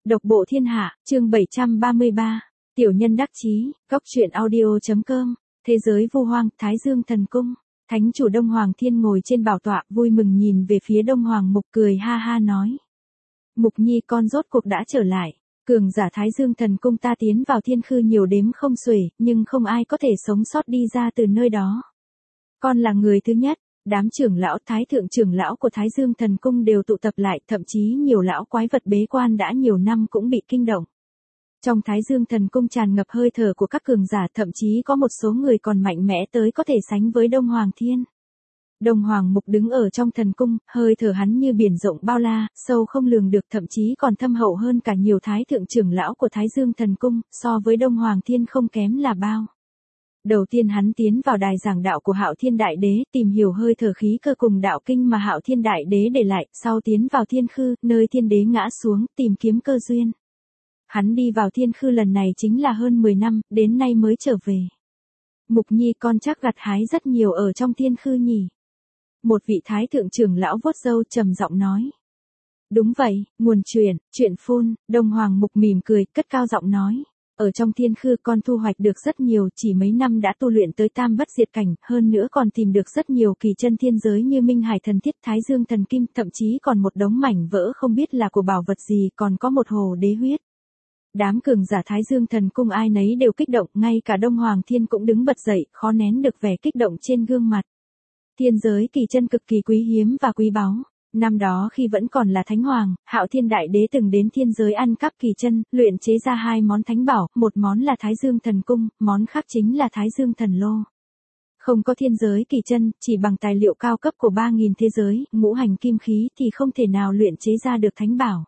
Độc bộ thiên hạ, chương 733, tiểu nhân đắc chí, góc truyện audio.com, thế giới vu hoang, Thái Dương thần cung, thánh chủ Đông Hoàng Thiên ngồi trên bảo tọa vui mừng nhìn về phía Đông Hoàng Mục cười ha ha nói. Mục Nhi con rốt cuộc đã trở lại, cường giả Thái Dương thần cung ta tiến vào thiên khư nhiều đếm không xuể, nhưng không ai có thể sống sót đi ra từ nơi đó. Con là người thứ nhất. Đám trưởng lão thái thượng trưởng lão của Thái Dương thần cung đều tụ tập lại, thậm chí nhiều lão quái vật bế quan đã nhiều năm cũng bị kinh động. Trong Thái Dương thần cung tràn ngập hơi thở của các cường giả, thậm chí có một số người còn mạnh mẽ tới có thể sánh với Đông Hoàng Thiên. Đông Hoàng Mục đứng ở trong thần cung, hơi thở hắn như biển rộng bao la, sâu không lường được, thậm chí còn thâm hậu hơn cả nhiều thái thượng trưởng lão của Thái Dương thần cung, so với Đông Hoàng Thiên không kém là bao. Đầu tiên hắn tiến vào đài giảng đạo của Hạo Thiên Đại Đế, tìm hiểu hơi thở khí cơ cùng đạo kinh mà Hạo Thiên Đại Đế để lại, sau tiến vào thiên khư, nơi thiên đế ngã xuống, tìm kiếm cơ duyên. Hắn đi vào thiên khư lần này chính là hơn 10 năm, đến nay mới trở về. Mục Nhi con chắc gặt hái rất nhiều ở trong thiên khư nhỉ? Một vị thái thượng trưởng lão vuốt râu trầm giọng nói. Đúng vậy, nguồn chuyện phun, Đông Hoàng Mục mỉm cười, cất cao giọng nói. Ở trong thiên khư con thu hoạch được rất nhiều, chỉ mấy năm đã tu luyện tới tam bất diệt cảnh, hơn nữa còn tìm được rất nhiều kỳ chân thiên giới như Minh Hải thần thiết, Thái Dương thần kim, thậm chí còn một đống mảnh vỡ không biết là của bảo vật gì, còn có một hồ đế huyết. Đám cường giả Thái Dương thần cung ai nấy đều kích động, ngay cả Đông Hoàng Thiên cũng đứng bật dậy, khó nén được vẻ kích động trên gương mặt. Thiên giới kỳ chân cực kỳ quý hiếm và quý báu. Năm đó khi vẫn còn là thánh hoàng, Hạo Thiên Đại Đế từng đến thiên giới ăn cắp kỳ chân, luyện chế ra hai món thánh bảo, một món là Thái Dương thần cung, món khác chính là Thái Dương thần lô. Không có thiên giới kỳ chân, chỉ bằng tài liệu cao cấp của 3.000 thế giới, ngũ hành kim khí thì không thể nào luyện chế ra được thánh bảo.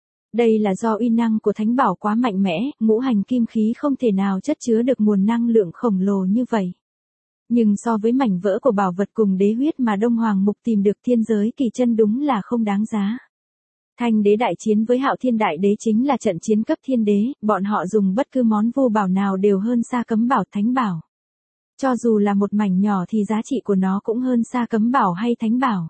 Đây là do uy năng của thánh bảo quá mạnh mẽ, ngũ hành kim khí không thể nào chất chứa được nguồn năng lượng khổng lồ như vậy. Nhưng so với mảnh vỡ của bảo vật cùng đế huyết mà Đông Hoàng Mục tìm được, thiên giới kỳ chân đúng là không đáng giá. Thanh đế đại chiến với Hạo Thiên Đại Đế chính là trận chiến cấp thiên đế, bọn họ dùng bất cứ món vô bảo nào đều hơn xa cấm bảo thánh bảo. Cho dù là một mảnh nhỏ thì giá trị của nó cũng hơn xa cấm bảo hay thánh bảo.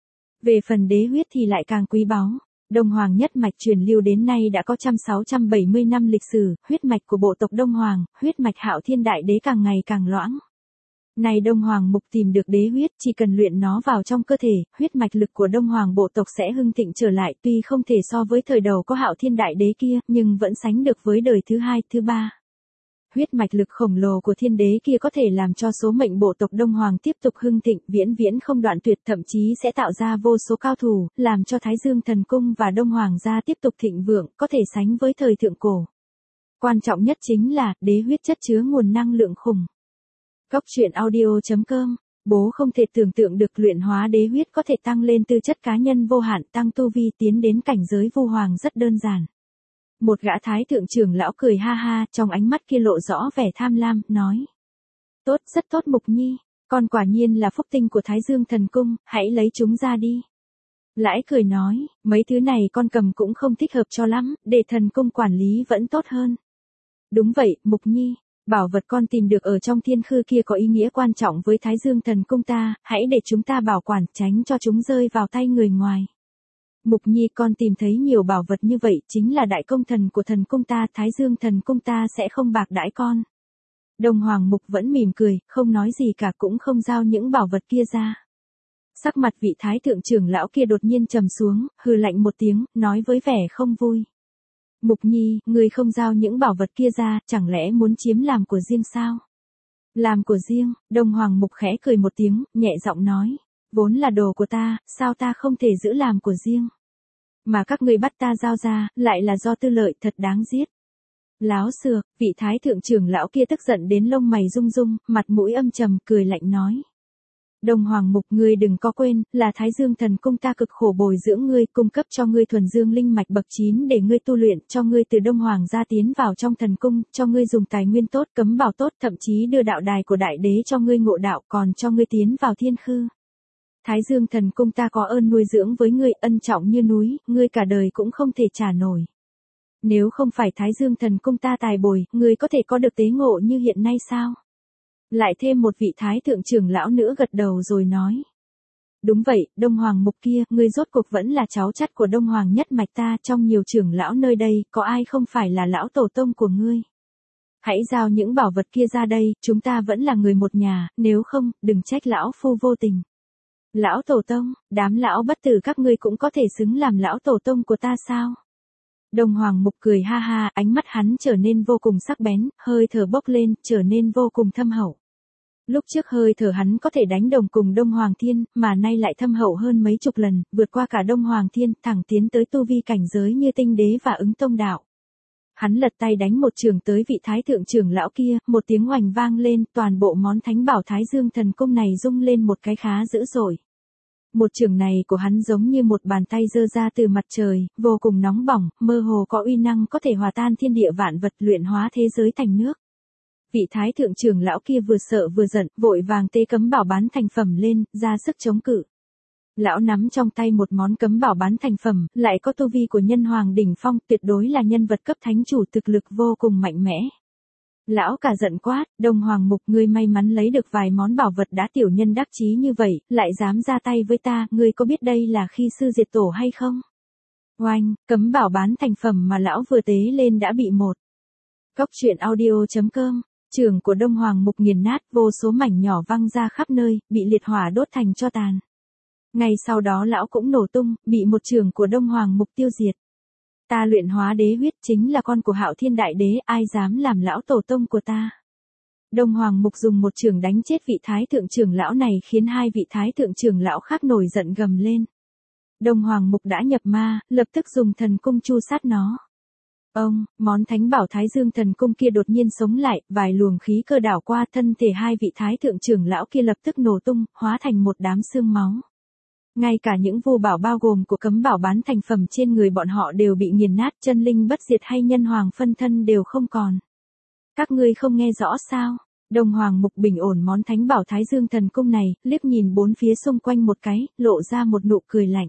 Về phần đế huyết thì lại càng quý báu. Đông Hoàng nhất mạch truyền lưu đến nay đã có 670 năm lịch sử, huyết mạch của bộ tộc Đông Hoàng, huyết mạch Hạo Thiên Đại Đế càng ngày càng loãng. Này Đông Hoàng Mục tìm được đế huyết, chỉ cần luyện nó vào trong cơ thể, huyết mạch lực của Đông Hoàng bộ tộc sẽ hưng thịnh trở lại, tuy không thể so với thời đầu có Hạo Thiên Đại Đế kia, nhưng vẫn sánh được với đời thứ hai, thứ ba. Huyết mạch lực khổng lồ của thiên đế kia có thể làm cho số mệnh bộ tộc Đông Hoàng tiếp tục hưng thịnh, viễn viễn không đoạn tuyệt, thậm chí sẽ tạo ra vô số cao thủ, làm cho Thái Dương thần cung và Đông Hoàng gia tiếp tục thịnh vượng, có thể sánh với thời thượng cổ. Quan trọng nhất chính là, đế huyết chất chứa nguồn năng lượng khủng. Góc truyện audio.com, bố không thể tưởng tượng được luyện hóa đế huyết có thể tăng lên tư chất cá nhân vô hạn, tăng tu vi tiến đến cảnh giới vu hoàng rất đơn giản. Một gã thái thượng trưởng lão cười ha ha, trong ánh mắt kia lộ rõ vẻ tham lam, nói. Tốt, rất tốt Mục Nhi, con quả nhiên là phúc tinh của Thái Dương thần cung, hãy lấy chúng ra đi. Lãi cười nói, mấy thứ này con cầm cũng không thích hợp cho lắm, để thần cung quản lý vẫn tốt hơn. Đúng vậy, Mục Nhi. Bảo vật con tìm được ở trong thiên khư kia có ý nghĩa quan trọng với Thái Dương thần cung ta, hãy để chúng ta bảo quản, tránh cho chúng rơi vào tay người ngoài. Mục Nhi con tìm thấy nhiều bảo vật như vậy, chính là đại công thần của thần cung ta, Thái Dương thần cung ta sẽ không bạc đãi con. Đông Hoàng Mục vẫn mỉm cười, không nói gì cả, cũng không giao những bảo vật kia ra. Sắc mặt vị thái thượng trưởng lão kia đột nhiên trầm xuống, hừ lạnh một tiếng, nói với vẻ không vui. Mục Nhi, ngươi không giao những bảo vật kia ra, chẳng lẽ muốn chiếm làm của riêng sao? Làm của riêng, Đông Hoàng Mục khẽ cười một tiếng, nhẹ giọng nói, vốn là đồ của ta, sao ta không thể giữ làm của riêng? Mà các ngươi bắt ta giao ra, lại là do tư lợi, thật đáng giết. Láo xược, vị thái thượng trưởng lão kia tức giận đến lông mày rung rung, mặt mũi âm trầm, cười lạnh nói. Đông Hoàng Mục, ngươi đừng có quên, là Thái Dương thần cung ta cực khổ bồi dưỡng ngươi, cung cấp cho ngươi thuần dương linh mạch bậc 9 để ngươi tu luyện, cho ngươi từ Đông Hoàng gia tiến vào trong thần cung, cho ngươi dùng tài nguyên tốt, cấm bảo tốt, thậm chí đưa đạo đài của đại đế cho ngươi ngộ đạo, còn cho ngươi tiến vào thiên khư. Thái Dương thần cung ta có ơn nuôi dưỡng với ngươi, ân trọng như núi, ngươi cả đời cũng không thể trả nổi. Nếu không phải Thái Dương thần cung ta tài bồi, ngươi có thể có được tế ngộ như hiện nay sao? Lại thêm một vị thái thượng trưởng lão nữa gật đầu rồi nói. Đúng vậy, Đông Hoàng Mục kia, ngươi rốt cuộc vẫn là cháu chắt của Đông Hoàng nhất mạch ta, trong nhiều trưởng lão nơi đây, có ai không phải là lão tổ tông của ngươi. Hãy giao những bảo vật kia ra đây, chúng ta vẫn là người một nhà, nếu không, đừng trách lão phu vô tình. Lão tổ tông, đám lão bất tử các ngươi cũng có thể xứng làm lão tổ tông của ta sao? Đông Hoàng Mục cười ha ha, ánh mắt hắn trở nên vô cùng sắc bén, hơi thở bốc lên, trở nên vô cùng thâm hậu. Lúc trước hơi thở hắn có thể đánh đồng cùng Đông Hoàng Thiên, mà nay lại thâm hậu hơn mấy chục lần, vượt qua cả Đông Hoàng Thiên, thẳng tiến tới tu vi cảnh giới như tinh đế và ứng tông đạo. Hắn lật tay đánh một trường tới vị thái thượng trưởng lão kia, một tiếng oành vang lên, toàn bộ món thánh bảo Thái Dương Thần Cung này rung lên một cái khá dữ dội. Một trường này của hắn giống như một bàn tay giơ ra từ mặt trời, vô cùng nóng bỏng, mơ hồ có uy năng có thể hòa tan thiên địa vạn vật, luyện hóa thế giới thành nước. Vị thái thượng trưởng lão kia vừa sợ vừa giận, vội vàng tê cấm bảo bán thành phẩm lên, ra sức chống cự. Lão nắm trong tay một món cấm bảo bán thành phẩm, lại có tu vi của nhân hoàng đỉnh phong, tuyệt đối là nhân vật cấp thánh chủ, thực lực vô cùng mạnh mẽ. Lão cả giận quát, Đông Hoàng Mục, ngươi may mắn lấy được vài món bảo vật đã tiểu nhân đắc chí như vậy, lại dám ra tay với ta, ngươi có biết đây là khi sư diệt tổ hay không? Oanh, cấm bảo bán thành phẩm mà lão vừa tế lên đã bị một. Cốc truyện audio.com, trường của Đông Hoàng Mục nghiền nát, vô số mảnh nhỏ văng ra khắp nơi, bị liệt hỏa đốt thành tro tàn. Ngay sau đó lão cũng nổ tung, bị một trường của Đông Hoàng Mục tiêu diệt. Ta luyện hóa đế huyết chính là con của Hạo Thiên Đại Đế, ai dám làm lão tổ tông của ta. Đông Hoàng Mục dùng một trường đánh chết vị thái thượng trưởng lão này, khiến hai vị thái thượng trưởng lão khác nổi giận gầm lên. Đông Hoàng Mục đã nhập ma, lập tức dùng thần cung chu sát nó. Món thánh bảo Thái Dương Thần Cung kia đột nhiên sống lại, vài luồng khí cơ đảo qua, thân thể hai vị thái thượng trưởng lão kia lập tức nổ tung, hóa thành một đám xương máu. Ngay cả những vô bảo bao gồm của cấm bảo bán thành phẩm trên người bọn họ đều bị nghiền nát, chân linh bất diệt hay nhân hoàng phân thân đều không còn. Các ngươi không nghe rõ sao? Đông Hoàng Mục bình ổn món thánh bảo Thái Dương Thần Cung này, liếc nhìn bốn phía xung quanh một cái, lộ ra một nụ cười lạnh.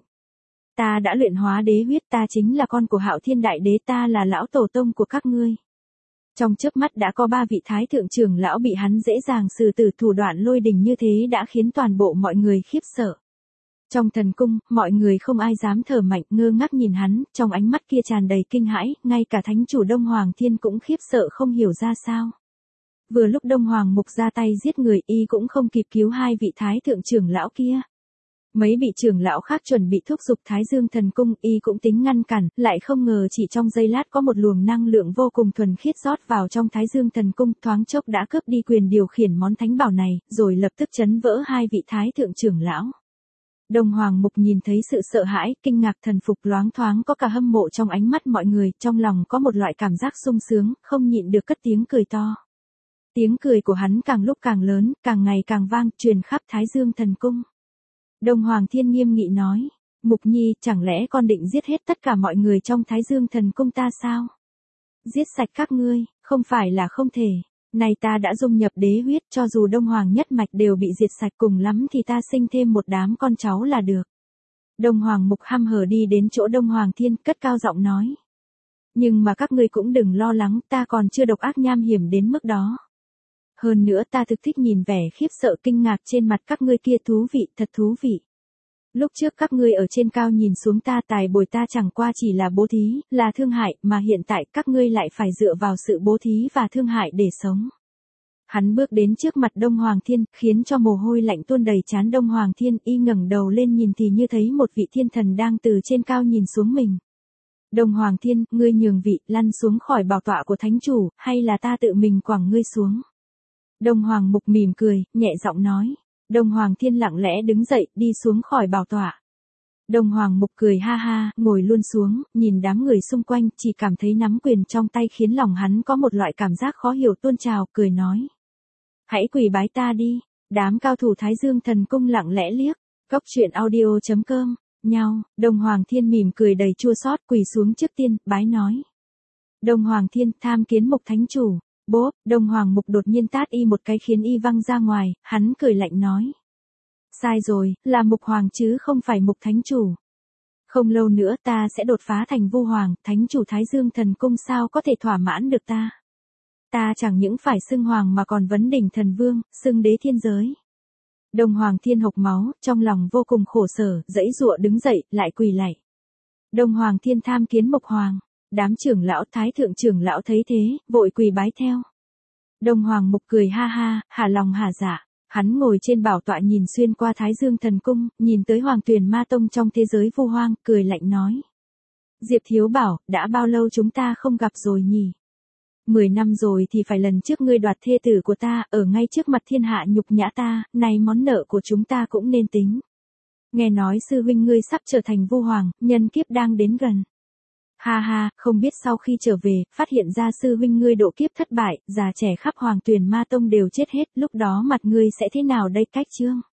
Ta đã luyện hóa đế huyết, ta chính là con của Hạo Thiên Đại Đế, ta là lão tổ tông của các ngươi. Trong chớp mắt đã có 3 vị thái thượng trưởng lão bị hắn dễ dàng xử tử, thủ đoạn lôi đình như thế đã khiến toàn bộ mọi người khiếp sợ. Trong thần cung, mọi người không ai dám thở mạnh, ngơ ngác nhìn hắn, trong ánh mắt kia tràn đầy kinh hãi, ngay cả thánh chủ Đông Hoàng Thiên cũng khiếp sợ không hiểu ra sao. Vừa lúc Đông Hoàng Mục ra tay giết người, y cũng không kịp cứu hai vị thái thượng trưởng lão kia. Mấy vị trưởng lão khác chuẩn bị thúc giục Thái Dương Thần Cung, y cũng tính ngăn cản, lại không ngờ chỉ trong giây lát có một luồng năng lượng vô cùng thuần khiết rót vào trong Thái Dương Thần Cung, thoáng chốc đã cướp đi quyền điều khiển món thánh bảo này, rồi lập tức chấn vỡ hai vị thái thượng trưởng lão. Đông Hoàng Mục nhìn thấy sự sợ hãi, kinh ngạc, thần phục, loáng thoáng có cả hâm mộ trong ánh mắt mọi người, trong lòng có một loại cảm giác sung sướng, không nhịn được cất tiếng cười to. Tiếng cười của hắn càng lúc càng lớn, càng ngày càng vang, truyền khắp Thái Dương Thần Cung. Đông Hoàng Thiên nghiêm nghị nói, Mục Nhi, chẳng lẽ con định giết hết tất cả mọi người trong Thái Dương Thần Cung ta sao? Giết sạch các ngươi, không phải là không thể. Này ta đã dung nhập đế huyết, cho dù Đông Hoàng nhất mạch đều bị diệt sạch, cùng lắm thì ta sinh thêm một đám con cháu là được. Đông Hoàng Mục hăm hở đi đến chỗ Đông Hoàng Thiên, cất cao giọng nói. Nhưng mà các ngươi cũng đừng lo lắng, ta còn chưa độc ác nham hiểm đến mức đó. Hơn nữa ta thực thích nhìn vẻ khiếp sợ kinh ngạc trên mặt các ngươi kia, thú vị, thật thú vị. Lúc trước các ngươi ở trên cao nhìn xuống ta, tài bồi ta chẳng qua chỉ là bố thí, là thương hại, mà hiện tại các ngươi lại phải dựa vào sự bố thí và thương hại để sống. Hắn bước đến trước mặt Đông Hoàng Thiên, khiến cho mồ hôi lạnh tuôn đầy trán Đông Hoàng Thiên, y ngẩng đầu lên nhìn thì như thấy một vị thiên thần đang từ trên cao nhìn xuống mình. Đông Hoàng Thiên, ngươi nhường vị, lăn xuống khỏi bảo tọa của thánh chủ, hay là ta tự mình quẳng ngươi xuống? Đông Hoàng Mục mỉm cười, nhẹ giọng nói. Đông Hoàng Thiên lặng lẽ đứng dậy, đi xuống khỏi bảo tọa. Đông Hoàng Mục cười ha ha, ngồi luôn xuống, nhìn đám người xung quanh, chỉ cảm thấy nắm quyền trong tay khiến lòng hắn có một loại cảm giác khó hiểu tuôn trào, cười nói. Hãy quỳ bái ta đi. Đám cao thủ Thái Dương Thần Cung lặng lẽ liếc. Cốc truyện audio.com, nhau, Đông Hoàng Thiên mỉm cười đầy chua xót, quỳ xuống trước tiên, bái nói. Đông Hoàng Thiên, tham kiến Mục Thánh Chủ. Bốp, Đông Hoàng Mục đột nhiên tát y một cái khiến y văng ra ngoài, hắn cười lạnh nói. Sai rồi, là Mục Hoàng chứ không phải Mục Thánh Chủ. Không lâu nữa ta sẽ đột phá thành Vu Hoàng, Thánh Chủ Thái Dương Thần Cung sao có thể thỏa mãn được ta. Ta chẳng những phải xưng Hoàng mà còn vấn đỉnh thần vương, xưng đế thiên giới. Đông Hoàng Thiên hộc máu, trong lòng vô cùng khổ sở, giãy giụa đứng dậy, lại quỳ lạy. Đông Hoàng Thiên tham kiến Mộc Hoàng. Đám trưởng lão thái thượng trưởng lão thấy thế, vội quỳ bái theo. Đông Hoàng Mục cười ha ha, hả lòng hả dạ. Hắn ngồi trên bảo tọa nhìn xuyên qua Thái Dương Thần Cung, nhìn tới Hoàng Tuyền Ma Tông trong thế giới vu hoang, cười lạnh nói. Diệp Thiếu Bảo, đã bao lâu chúng ta không gặp rồi nhỉ? 10 năm rồi thì phải lần trước ngươi đoạt thê tử của ta, ở ngay trước mặt thiên hạ nhục nhã ta, nay món nợ của chúng ta cũng nên tính. Nghe nói sư huynh ngươi sắp trở thành vu hoàng, nhân kiếp đang đến gần. Ha ha, không biết sau khi trở về, phát hiện ra sư huynh ngươi độ kiếp thất bại, già trẻ khắp Hoàng Tuyền Ma Tông đều chết hết, lúc đó mặt ngươi sẽ thế nào đây Cách Chương?